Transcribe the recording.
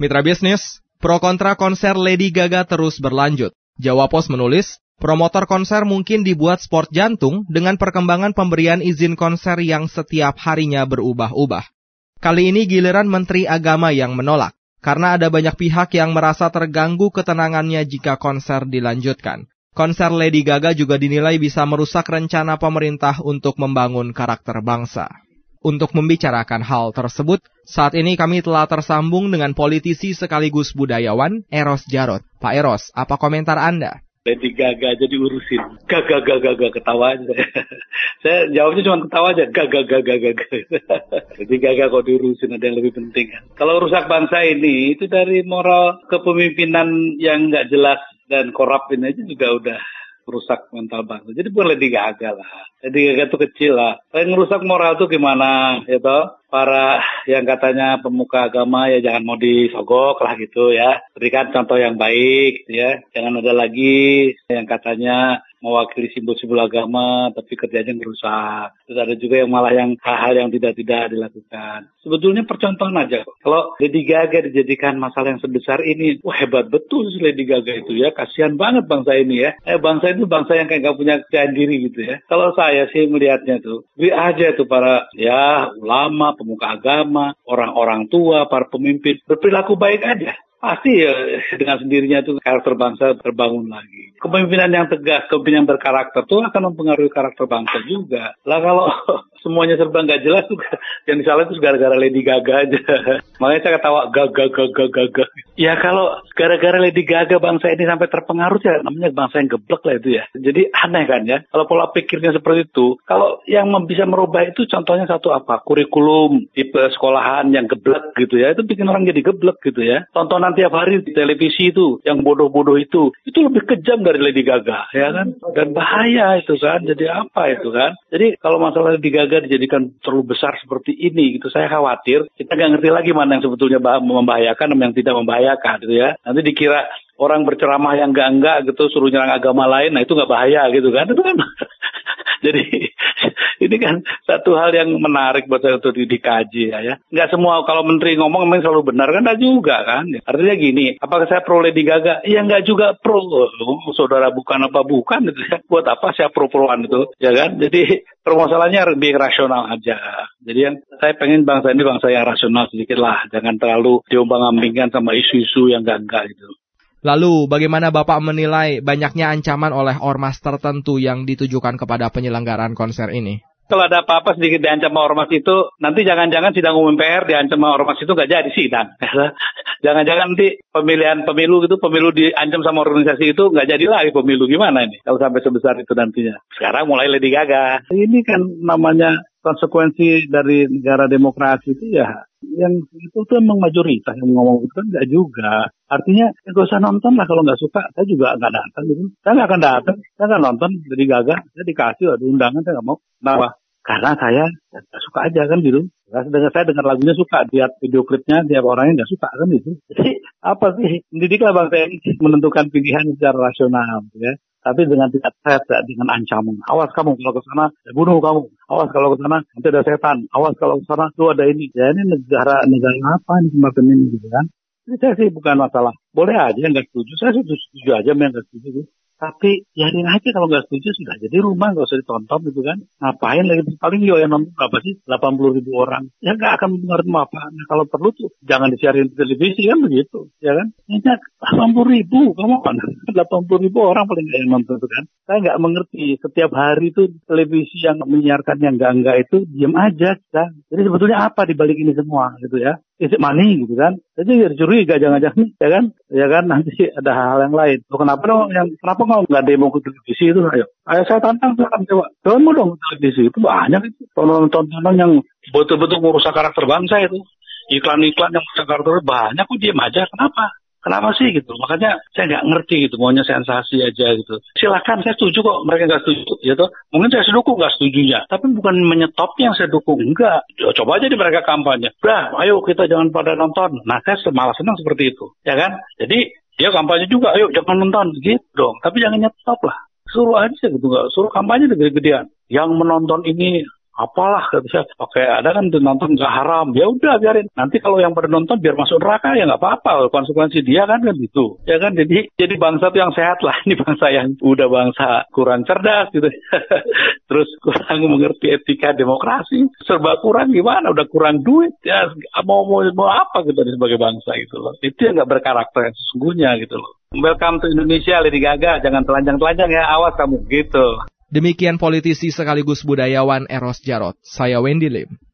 Mitra bisnis, pro kontra konser Lady Gaga terus berlanjut. Jawa Pos menulis, promotor konser mungkin dibuat sport jantung dengan perkembangan pemberian izin konser yang setiap harinya berubah-ubah. Kali ini giliran Menteri Agama yang menolak, karena ada banyak pihak yang merasa terganggu ketenangannya jika konser dilanjutkan. Konser Lady Gaga juga dinilai bisa merusak rencana pemerintah untuk membangun karakter bangsa. Untuk membicarakan hal tersebut, saat ini kami telah tersambung dengan politisi sekaligus budayawan, Eros Jarot. Pak Eros, apa komentar Anda? Lady Gaga aja diurusin. Gaga ketawa aja. Saya jawabnya cuma ketawa aja. Gaga. Lady Gaga kok diurusin, ada yang lebih penting kan. Kalau rusak bangsa ini, itu dari moral kepemimpinan yang nggak jelas dan korup ini aja juga udah merusak mental bangsa. Jadi bukan Lady Gaga lah. Lady Gaga itu kecil lah. Yang merusak moral tuh gimana? Ya toh? Para yang katanya pemuka agama ya jangan mau disogok lah gitu ya. Berikan contoh yang baik ya. Jangan ada lagi yang katanya mewakili simbol-simbol agama tapi kerjanya merusak. Terus ada juga yang malah yang hal-hal yang tidak dilakukan. Sebetulnya percontohan aja kok. Kalau Lady Gaga dijadikan masalah yang sebesar ini, wah hebat betul sih Lady Gaga itu ya. Kasihan banget bangsa ini ya. Bangsa itu bangsa yang kayak gak punya kepercayaan diri gitu ya. Kalau saya sih melihatnya tuh, beri aja tuh para ya ulama, pemuka agama, orang-orang tua, para pemimpin berperilaku baik aja. Pasti ya dengan sendirinya itu karakter bangsa terbangun lagi. Kepemimpinan yang tegas, kepemimpinan yang berkarakter itu akan mempengaruhi karakter bangsa juga. Lah kalau semuanya serba nggak jelas tuh, yang disalah itu gara-gara Lady Gaga aja. Makanya saya ketawa gaga. Ya kalau gara-gara Lady Gaga bangsa ini sampai terpengaruh ya namanya bangsa yang geblek lah itu ya. Jadi aneh kan ya. Kalau pola pikirnya seperti itu, kalau yang bisa merubah itu contohnya satu apa? Kurikulum di sekolahan yang geblek gitu ya. Itu bikin orang jadi geblek gitu ya. Tontonan tiap hari di televisi itu yang bodoh-bodoh itu lebih kejam dari Lady Gaga ya kan, dan bahaya itu kan. Jadi apa itu kan, jadi kalau masalah Lady Gaga dijadikan terlalu besar seperti ini gitu, saya khawatir kita nggak ngerti lagi mana yang sebetulnya membahayakan dan yang tidak membahayakan gitu ya. Nanti dikira orang berceramah yang enggak gitu suruh nyerang agama lain, nah itu nggak bahaya gitu kan, itu kan. Jadi ini kan satu hal yang menarik buat saya untuk dikaji ya. Nggak semua kalau menteri ngomong memang selalu benar kan, nggak juga kan. Artinya gini, apakah saya pro Lady Gaga? Ya nggak juga pro. Saudara bukan apa bukan gitu ya. Buat apa saya pro-proan itu ya kan. Jadi permasalahannya lebih rasional aja. Jadi yang saya pengen bangsa ini bangsa yang rasional sedikit lah. Jangan terlalu diombang-ambingkan sama isu-isu yang enggak gitu. Lalu, bagaimana Bapak menilai banyaknya ancaman oleh ormas tertentu yang ditujukan kepada penyelenggaraan konser ini? Kalau ada apa-apa sedikit diancam sama ormas itu, nanti jangan-jangan sidang umum MPR diancam sama ormas itu nggak jadi sidang. Jangan-jangan nanti pemilu diancam sama organisasi itu nggak jadi lagi pemilu, gimana ini? Kalau sampai sebesar itu nantinya. Sekarang mulai Lady Gaga. Ini kan namanya konsekuensi dari negara demokrasi itu ya, yang itu tuh emang mayoritas yang ngomong itu kan nggak juga. Artinya ya gak usah nonton lah kalau nggak suka. Saya juga nggak datang gitu. Saya nggak akan datang. Saya nggak nonton Lady Gaga. Saya dikasih ada undangan, saya nggak mau. Kenapa? Karena saya nggak suka aja kan gitu. Saya dengar lagunya suka, lihat video klipnya tiap orangnya nggak suka kan gitu. Jadi apa sih? Didiklah bangsa ini menentukan pilihan secara rasional ya. Tapi dengan tidak dengan ancaman. Awas kamu kalau ke sana, bunuh kamu. Awas kalau ke sana nanti ada setan. Awas kalau ke sana tuh ada ini. Ya ini negara apa ini semacam ini gitu kan. Jadi saya sih bukan masalah. Boleh aja yang nggak setuju. Saya setuju aja yang nggak setuju. Tapi biarin aja kalau nggak setuju sudah jadi rumah, nggak usah ditonton gitu kan. Ngapain lagi, paling yang nonton berapa sih? 80.000 orang. Ya nggak akan mengerti apa. Nah kalau perlu tuh jangan disiarin di televisi kan begitu. Ya kan? Ini 80.000, kamu kan 80.000 orang paling nggak yang nonton itu kan. Saya nggak mengerti, setiap hari tuh televisi yang menyiarkan yang enggak itu diam aja kita. Jadi sebetulnya apa di balik ini semua gitu ya. Is it money gitu kan. Jadi curiga jangan-jangan ya kan nanti ada hal yang lain. Loh, kenapa nggak demo ke televisi itu? Ayo saya tantang coba. Coba dong ke televisi itu banyak itu tontonan yang betul-betul merusak karakter bangsa itu. Iklan-iklan yang merusak karakter banyak kok diam aja. Kenapa sih gitu? Makanya saya nggak ngerti gitu, maunya sensasi aja gitu. Silakan, saya setuju kok mereka nggak setuju, gitu. Mungkin saya dukung nggak setujunya, tapi bukan menyetopnya yang saya dukung, enggak. Coba aja di mereka kampanye. Udah, ayo kita jangan pada nonton. Nah, saya malah senang seperti itu, ya kan? Jadi dia kampanye juga, ayo jangan nonton, gitu dong. Tapi jangan nyetop lah. Suruh aja gitu, nggak suruh kampanye gede-gedean. Yang menonton ini Apalah, kata saya, oke, ada kan nonton nggak haram, ya udah biarin. Nanti kalau yang pada nonton biar masuk neraka ya nggak apa-apa, konsekuensi dia kan gitu, ya kan. Jadi bangsa tuh yang sehat lah, ini bangsa yang udah bangsa kurang cerdas gitu, terus kurang mengerti etika demokrasi, serba kurang gimana, udah kurang duit, ya mau apa gitu sebagai bangsa gitu loh. Itu yang nggak berkarakter yang sesungguhnya gitu loh. Welcome to Indonesia, Lady Gaga, jangan telanjang-telanjang ya, awas kamu gitu. Demikian politisi sekaligus budayawan Eros Djarot. Saya Wendy Lim.